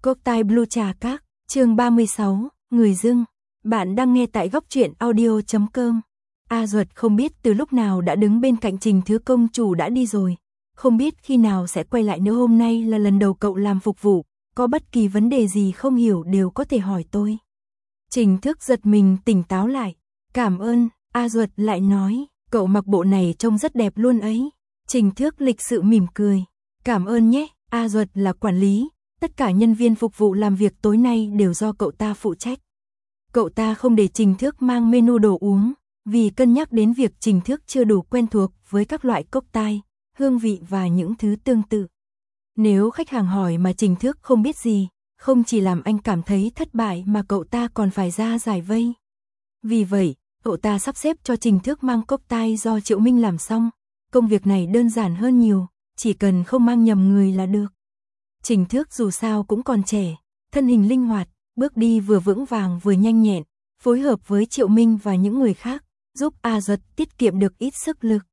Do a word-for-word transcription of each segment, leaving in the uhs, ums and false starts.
Cốc tai Blue Trà Các, chương ba mươi sáu, Người dưng. Bạn đang nghe tại góc truyện audio chấm com. A Duật không biết từ lúc nào đã đứng bên cạnh Trình Thứ công chủ đã đi rồi. Không biết khi nào sẽ quay lại nữa, hôm nay là lần đầu cậu làm phục vụ, có bất kỳ vấn đề gì không hiểu đều có thể hỏi tôi. Trình Thức giật mình tỉnh táo lại. Cảm ơn, A Duật lại nói, cậu mặc bộ này trông rất đẹp luôn ấy. Trình Thức lịch sự mỉm cười. Cảm ơn nhé, A Duật là quản lý. Tất cả nhân viên phục vụ làm việc tối nay đều do cậu ta phụ trách. Cậu ta không để Trình Thước mang menu đồ uống, vì cân nhắc đến việc Trình Thước chưa đủ quen thuộc với các loại cốc tai, hương vị và những thứ tương tự. Nếu khách hàng hỏi mà Trình Thước không biết gì, không chỉ làm anh cảm thấy thất bại mà cậu ta còn phải ra giải vây. Vì vậy, cậu ta sắp xếp cho Trình Thước mang cốc tai do Triệu Minh làm xong. Công việc này đơn giản hơn nhiều, chỉ cần không mang nhầm người là được. Trình Thước dù sao cũng còn trẻ, thân hình linh hoạt, bước đi vừa vững vàng vừa nhanh nhẹn, phối hợp với Triệu Minh và những người khác, giúp A Duật tiết kiệm được ít sức lực.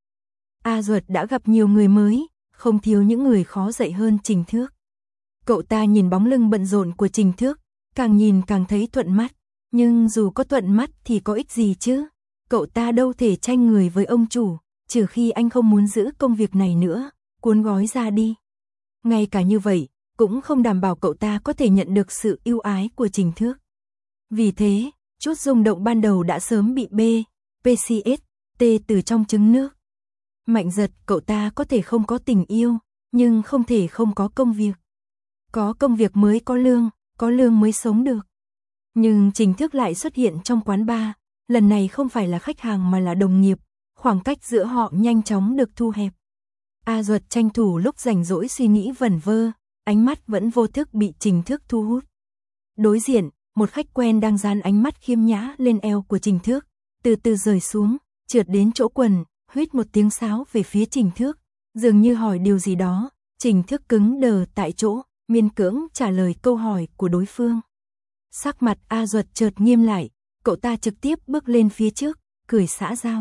A Duật đã gặp nhiều người mới, không thiếu những người khó dạy hơn Trình Thước. Cậu ta nhìn bóng lưng bận rộn của Trình Thước, càng nhìn càng thấy thuận mắt, nhưng dù có thuận mắt thì có ích gì chứ? Cậu ta đâu thể tranh người với ông chủ, trừ khi anh không muốn giữ công việc này nữa, cuốn gói ra đi. Ngay cả như vậy, cũng không đảm bảo cậu ta có thể nhận được sự ưu ái của Trình Thước. Vì thế, chút rung động ban đầu đã sớm bị B, pê xê ét, T từ trong trứng nước. Mạnh Giật, cậu ta có thể không có tình yêu, nhưng không thể không có công việc. Có công việc mới có lương, có lương mới sống được. Nhưng Trình Thước lại xuất hiện trong quán bar, lần này không phải là khách hàng mà là đồng nghiệp, khoảng cách giữa họ nhanh chóng được thu hẹp. A Duật tranh thủ lúc rảnh rỗi suy nghĩ vẩn vơ, ánh mắt vẫn vô thức bị Trình Thước thu hút. Đối diện, một khách quen đang dán ánh mắt khiêm nhã lên eo của Trình Thước, từ từ rời xuống, trượt đến chỗ quần, huýt một tiếng sáo về phía Trình Thước, dường như hỏi điều gì đó. Trình Thước cứng đờ tại chỗ, miễn cưỡng trả lời câu hỏi của đối phương. Sắc mặt A Duật chợt nghiêm lại, cậu ta trực tiếp bước lên phía trước, cười xã giao.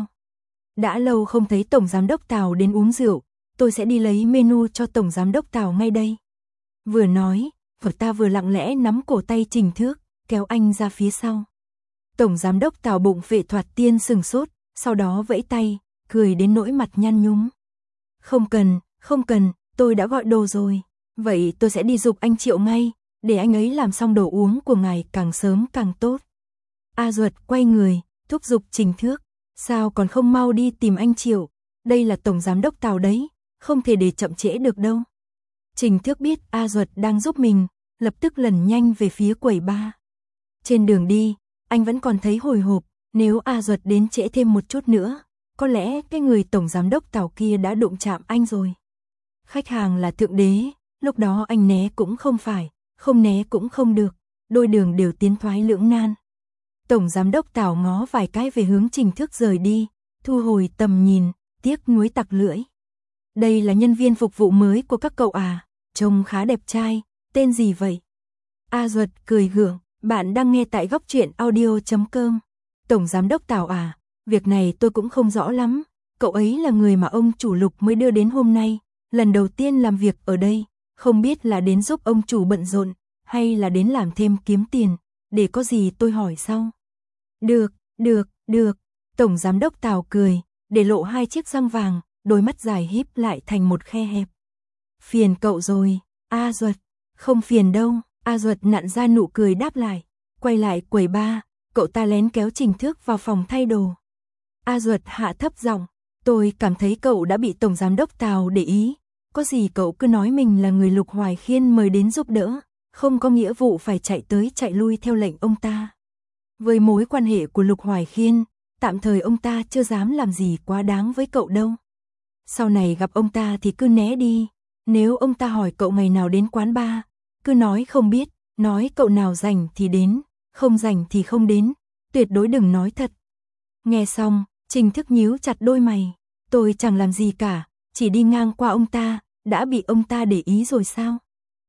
Đã lâu không thấy Tổng Giám đốc Tào đến uống rượu, tôi sẽ đi lấy menu cho Tổng Giám đốc Tào ngay đây. Vừa nói, cậu ta vừa lặng lẽ nắm cổ tay Trình Thước, kéo anh ra phía sau. Tổng Giám đốc Tào bụng vệ thoạt tiên sừng sốt, sau đó vẫy tay, cười đến nỗi mặt nhăn nhúm. Không cần, không cần, tôi đã gọi đồ rồi. Vậy tôi sẽ đi giục anh Triệu ngay, để anh ấy làm xong đồ uống của ngài càng sớm càng tốt. A Duật quay người, thúc giục Trình Thước. Sao còn không mau đi tìm anh Triệu, đây là Tổng Giám đốc Tào đấy, không thể để chậm trễ được đâu. Trình Thước biết A Duật đang giúp mình, lập tức lần nhanh về phía quầy bar. Trên đường đi, anh vẫn còn thấy hồi hộp, nếu A Duật đến trễ thêm một chút nữa, có lẽ cái người Tổng Giám đốc Tào kia đã đụng chạm anh rồi. Khách hàng là thượng đế, lúc đó anh né cũng không phải, không né cũng không được, đôi đường đều tiến thoái lưỡng nan. Tổng Giám đốc Tào ngó vài cái về hướng Trình Thước rời đi, thu hồi tầm nhìn, tiếc nuối tặc lưỡi. Đây là nhân viên phục vụ mới của các cậu à, trông khá đẹp trai, tên gì vậy? A Duật cười gượng, bạn đang nghe tại góc truyện audio chấm com. Tổng Giám đốc Tào à, việc này tôi cũng không rõ lắm, cậu ấy là người mà ông chủ Lục mới đưa đến hôm nay, lần đầu tiên làm việc ở đây, không biết là đến giúp ông chủ bận rộn, hay là đến làm thêm kiếm tiền, để có gì tôi hỏi sau. Được, được, được, Tổng Giám đốc Tào cười, để lộ hai chiếc răng vàng, đôi mắt dài híp lại thành một khe hẹp. Phiền cậu rồi, A Duật, không phiền đâu, A Duật nặn ra nụ cười đáp lại, quay lại quầy bar, cậu ta lén kéo Trình Thước vào phòng thay đồ. A Duật hạ thấp giọng, tôi cảm thấy cậu đã bị Tổng Giám đốc Tào để ý, có gì cậu cứ nói mình là người Lục Hoài Khiên mời đến giúp đỡ, không có nghĩa vụ phải chạy tới chạy lui theo lệnh ông ta. Với mối quan hệ của Lục Hoài Khiên, tạm thời ông ta chưa dám làm gì quá đáng với cậu đâu. Sau này gặp ông ta thì cứ né đi, nếu ông ta hỏi cậu ngày nào đến quán bar, cứ nói không biết, nói cậu nào rảnh thì đến, không rảnh thì không đến, tuyệt đối đừng nói thật. Nghe xong, Trình Thức nhíu chặt đôi mày, tôi chẳng làm gì cả, chỉ đi ngang qua ông ta, đã bị ông ta để ý rồi sao?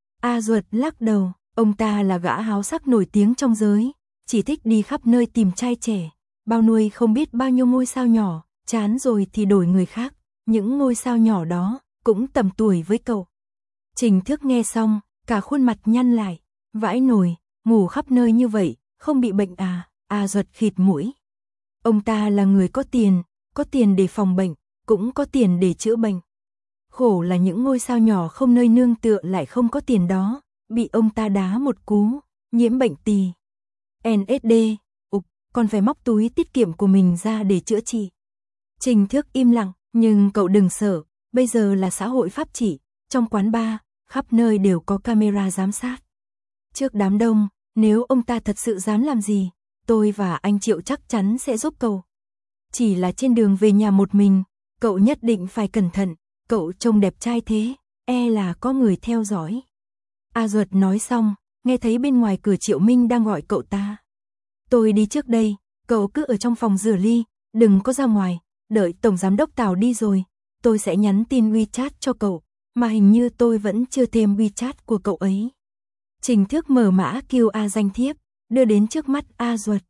A Duật lắc đầu, ông ta là gã háo sắc nổi tiếng trong giới, chỉ thích đi khắp nơi tìm trai trẻ, bao nuôi không biết bao nhiêu ngôi sao nhỏ, chán rồi thì đổi người khác, những ngôi sao nhỏ đó cũng tầm tuổi với cậu. Trình Thức nghe xong, cả khuôn mặt nhăn lại, Vãi nồi, ngủ khắp nơi như vậy, không bị bệnh à? A Duật khịt mũi. Ông ta là người có tiền, có tiền để phòng bệnh, cũng có tiền để chữa bệnh. Khổ là những ngôi sao nhỏ không nơi nương tựa lại không có tiền đó, bị ông ta đá một cú, nhiễm bệnh tỳ. en ét đê, ục, còn phải móc túi tiết kiệm của mình ra để chữa trị. Trình Thước im lặng, nhưng cậu đừng sợ, bây giờ là xã hội pháp trị, trong quán bar, khắp nơi đều có camera giám sát. Trước đám đông, nếu ông ta thật sự dám làm gì, tôi và anh Triệu chắc chắn sẽ giúp cậu. Chỉ là trên đường về nhà một mình, cậu nhất định phải cẩn thận, cậu trông đẹp trai thế, e là có người theo dõi. A Duật nói xong, nghe thấy bên ngoài cửa Triệu Minh đang gọi cậu ta. Tôi đi trước đây, cậu cứ ở trong phòng rửa ly, đừng có ra ngoài, đợi Tổng Giám đốc Tào đi rồi, tôi sẽ nhắn tin WeChat cho cậu, mà hình như tôi vẫn chưa thêm WeChat của cậu ấy. Trình Thước mở mã quy rờ danh thiếp, đưa đến trước mắt A Duật.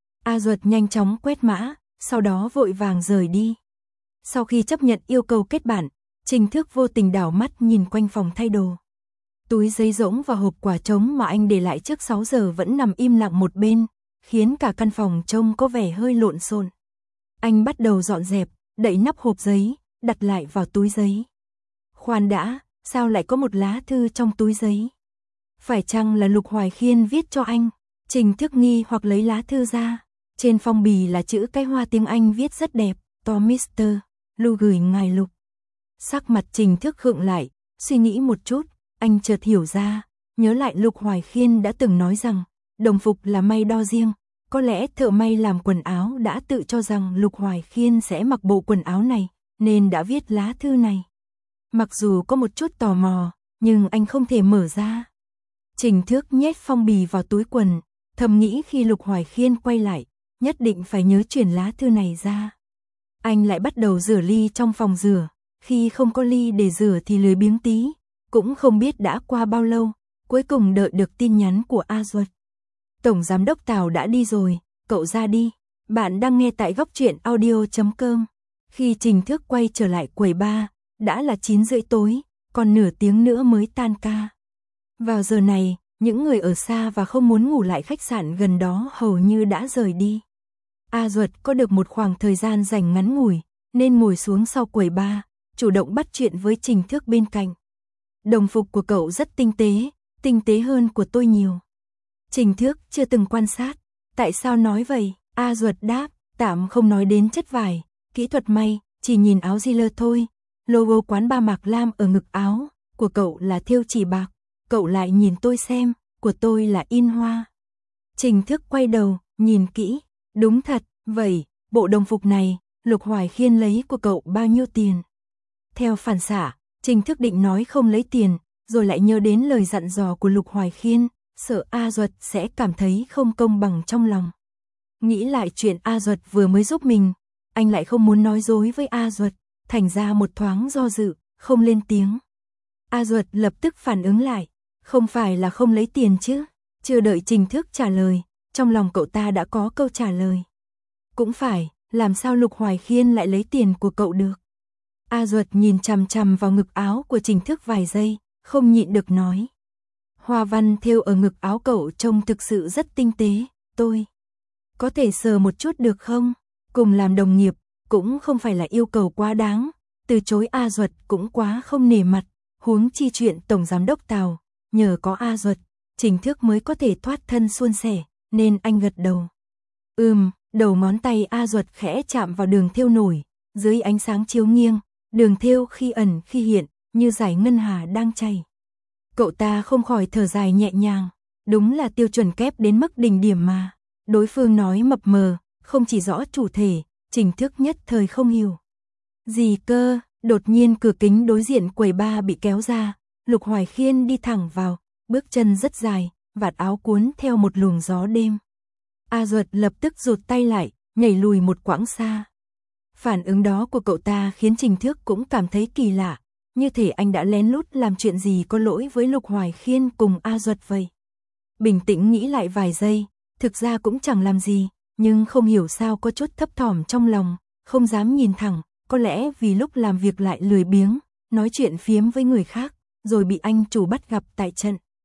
A Duật nhanh chóng quét mã, sau đó vội vàng rời đi. Sau khi chấp nhận yêu cầu kết bạn, Trình Thước vô tình đảo mắt nhìn quanh phòng thay đồ. Túi giấy rỗng và hộp quả trống mà anh để lại trước sáu giờ vẫn nằm im lặng một bên, khiến cả căn phòng trông có vẻ hơi lộn xộn. Anh bắt đầu dọn dẹp, đậy nắp hộp giấy, đặt lại vào túi giấy. Khoan đã, sao lại có một lá thư trong túi giấy? Phải chăng là Lục Hoài Khiên viết cho anh? Trình Thước nghi hoặc lấy lá thư ra. Trên phong bì là chữ cái hoa tiếng Anh viết rất đẹp, to mister Lu gửi ngài Lục. Sắc mặt Trình Thước khựng lại, suy nghĩ một chút, anh chợt hiểu ra, nhớ lại Lục Hoài Khiên đã từng nói rằng, đồng phục là may đo riêng, có lẽ thợ may làm quần áo đã tự cho rằng Lục Hoài Khiên sẽ mặc bộ quần áo này, nên đã viết lá thư này. Mặc dù có một chút tò mò, nhưng anh không thể mở ra. Trình Thước nhét phong bì vào túi quần, thầm nghĩ khi Lục Hoài Khiên quay lại, nhất định phải nhớ chuyển lá thư này ra. Anh lại bắt đầu rửa ly trong phòng rửa, khi không có ly để rửa thì lười biếng tí, cũng không biết đã qua bao lâu, cuối cùng đợi được tin nhắn của A Duật. Tổng Giám đốc Tào đã đi rồi, cậu ra đi. Bạn đang nghe tại góc truyện audio chấm com. Khi Trình Thước quay trở lại quầy bar, đã là chín rưỡi tối, còn nửa tiếng nữa mới tan ca. Vào giờ này, những người ở xa và không muốn ngủ lại khách sạn gần đó hầu như đã rời đi. A Duật có được một khoảng thời gian rảnh ngắn ngủi, nên ngồi xuống sau quầy bar, chủ động bắt chuyện với Trình Thước bên cạnh. Đồng phục của cậu rất tinh tế, tinh tế hơn của tôi nhiều. Trình Thước chưa từng quan sát. Tại sao nói vậy? A Duật đáp, tạm không nói đến chất vải, kỹ thuật may, chỉ nhìn áo Ziller thôi. Logo quán ba Mạc Lam ở ngực áo, của cậu là thêu chỉ bạc. Cậu lại nhìn tôi xem, của tôi là in hoa. Trình Thước quay đầu, nhìn kỹ. Đúng thật, vậy, bộ đồng phục này, Lục Hoài Khiên lấy của cậu bao nhiêu tiền? Theo phản xạ, Trình Thước định nói không lấy tiền, rồi lại nhớ đến lời dặn dò của Lục Hoài Khiên, sợ A Duật sẽ cảm thấy không công bằng trong lòng. Nghĩ lại chuyện A Duật vừa mới giúp mình, anh lại không muốn nói dối với A Duật, thành ra một thoáng do dự, không lên tiếng. A Duật lập tức phản ứng lại, không phải là không lấy tiền chứ? Chưa đợi Trình Thước trả lời, trong lòng cậu ta đã có câu trả lời. Cũng phải, làm sao Lục Hoài Khiên lại lấy tiền của cậu được? A Duật nhìn chằm chằm vào ngực áo của Trình Thước vài giây, không nhịn được nói. Hoa văn thêu ở ngực áo cậu trông thực sự rất tinh tế, tôi có thể sờ một chút được không? Cùng làm đồng nghiệp, cũng không phải là yêu cầu quá đáng, từ chối A Duật cũng quá không nể mặt, huống chi chuyện Tổng Giám đốc Tào, nhờ có A Duật, Trình Thước mới có thể thoát thân suôn sẻ, nên anh gật đầu. Ừm, đầu ngón tay A Duật khẽ chạm vào đường thêu nổi, dưới ánh sáng chiếu nghiêng, đường thêu khi ẩn khi hiện, như dải ngân hà đang chảy. Cậu ta không khỏi thở dài nhẹ nhàng, đúng là tiêu chuẩn kép đến mức đỉnh điểm mà. Đối phương nói mập mờ, không chỉ rõ chủ thể, Trình Thước nhất thời không hiểu. Gì cơ? Đột nhiên cửa kính đối diện quầy bar bị kéo ra, Lục Hoài Khiên đi thẳng vào, bước chân rất dài, vạt áo cuốn theo một luồng gió đêm. A Duật lập tức rụt tay lại, nhảy lùi một quãng xa. Phản ứng đó của cậu ta khiến Trình Thước cũng cảm thấy kỳ lạ, như thể anh đã lén lút làm chuyện gì có lỗi với Lục Hoài Khiên cùng A Duật vậy. Bình tĩnh nghĩ lại vài giây, thực ra cũng chẳng làm gì, nhưng không hiểu sao có chút thấp thỏm trong lòng, không dám nhìn thẳng, có lẽ vì lúc làm việc lại lười biếng, nói chuyện phiếm với người khác, rồi bị anh chủ bắt gặp tại trận.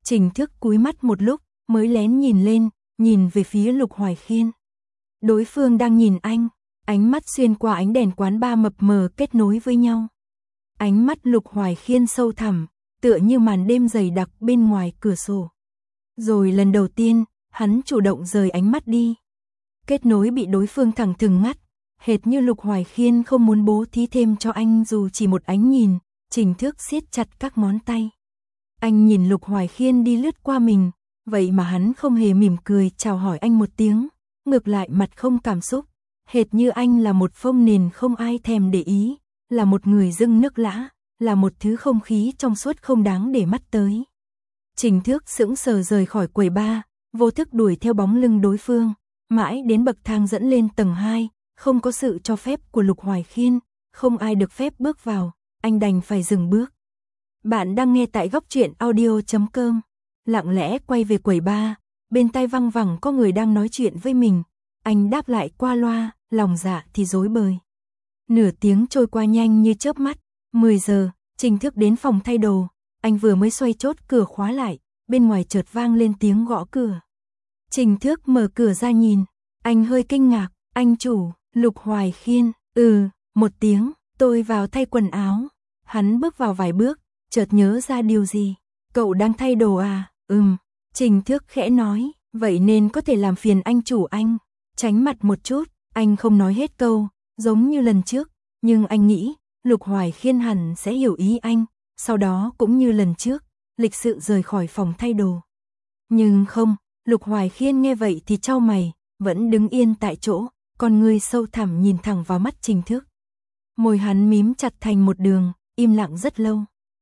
Trình Thức cúi mắt một lúc, mới lén nhìn lên, nhìn về phía Lục Hoài Khiên. Đối phương đang nhìn anh, ánh mắt xuyên qua ánh đèn quán bar mập mờ kết nối với nhau. Ánh mắt Lục Hoài Khiên sâu thẳm, tựa như màn đêm dày đặc bên ngoài cửa sổ. Rồi lần đầu tiên, hắn chủ động rời ánh mắt đi. Kết nối bị đối phương thẳng thừng ngắt, hệt như Lục Hoài Khiên không muốn bố thí thêm cho anh dù chỉ một ánh nhìn. Trình Thức siết chặt các ngón tay. Anh nhìn Lục Hoài Khiên đi lướt qua mình, vậy mà hắn không hề mỉm cười chào hỏi anh một tiếng, ngược lại mặt không cảm xúc, hệt như anh là một phông nền không ai thèm để ý, là một người dưng nước lã, là một thứ không khí trong suốt không đáng để mắt tới. Trình Thức sững sờ rời khỏi quầy bar, vô thức đuổi theo bóng lưng đối phương, mãi đến bậc thang dẫn lên tầng hai, không có sự cho phép của Lục Hoài Khiên, không ai được phép bước vào, anh đành phải dừng bước. Bạn đang nghe tại góc truyện audio chấm com. Lặng lẽ quay về quầy bar, bên tai văng vẳng có người đang nói chuyện với mình, anh đáp lại qua loa, lòng dạ thì rối bời. Nửa tiếng trôi qua nhanh như chớp mắt, mười giờ, Trình Thức đến phòng thay đồ, anh vừa mới xoay chốt cửa khóa lại, bên ngoài chợt vang lên tiếng gõ cửa. Trình Thức mở cửa ra nhìn, anh hơi kinh ngạc, anh chủ, Lục Hoài Khiên, ừ, một tiếng, tôi vào thay quần áo. Hắn bước vào vài bước, chợt nhớ ra điều gì. Cậu đang thay đồ à? Ừm. Trình Thức khẽ nói, vậy nên có thể làm phiền anh chủ anh. Tránh mặt một chút, anh không nói hết câu, giống như lần trước. Nhưng anh nghĩ, Lục Hoài Khiên hẳn sẽ hiểu ý anh. Sau đó cũng như lần trước, lịch sự rời khỏi phòng thay đồ. Nhưng không, Lục Hoài Khiên nghe vậy thì chau mày, vẫn đứng yên tại chỗ, con người sâu thẳm nhìn thẳng vào mắt Trình Thức. Môi hắn mím chặt thành một đường, im lặng rất lâu.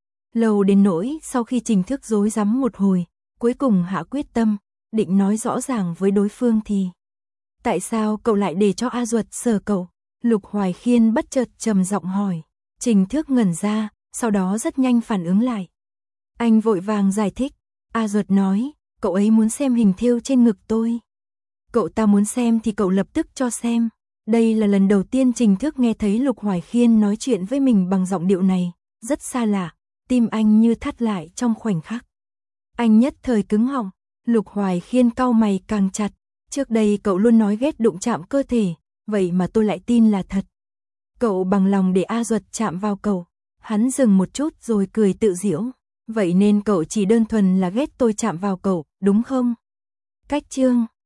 Lâu đến nỗi sau khi Trình Thức rối rắm một hồi, cuối cùng hạ quyết tâm, định nói rõ ràng với đối phương thì. Tại sao cậu lại để cho A Duật sờ cậu? Lục Hoài Khiên bất chợt trầm giọng hỏi. Trình Thức ngẩn ra, sau đó rất nhanh phản ứng lại. Anh vội vàng giải thích. A Duật nói, cậu ấy muốn xem hình thêu trên ngực tôi. Cậu ta muốn xem thì cậu lập tức cho xem. Đây là lần đầu tiên Trình Thức nghe thấy Lục Hoài Khiên nói chuyện với mình bằng giọng điệu này, rất xa lạ, tim anh như thắt lại trong khoảnh khắc. Anh nhất thời cứng họng, Lục Hoài Khiên cau mày càng chặt, trước đây cậu luôn nói ghét đụng chạm cơ thể, vậy mà tôi lại tin là thật. Cậu bằng lòng để A Duật chạm vào cậu. Hắn dừng một chút rồi cười tự giễu, vậy nên cậu chỉ đơn thuần là ghét tôi chạm vào cậu, đúng không? Cách chương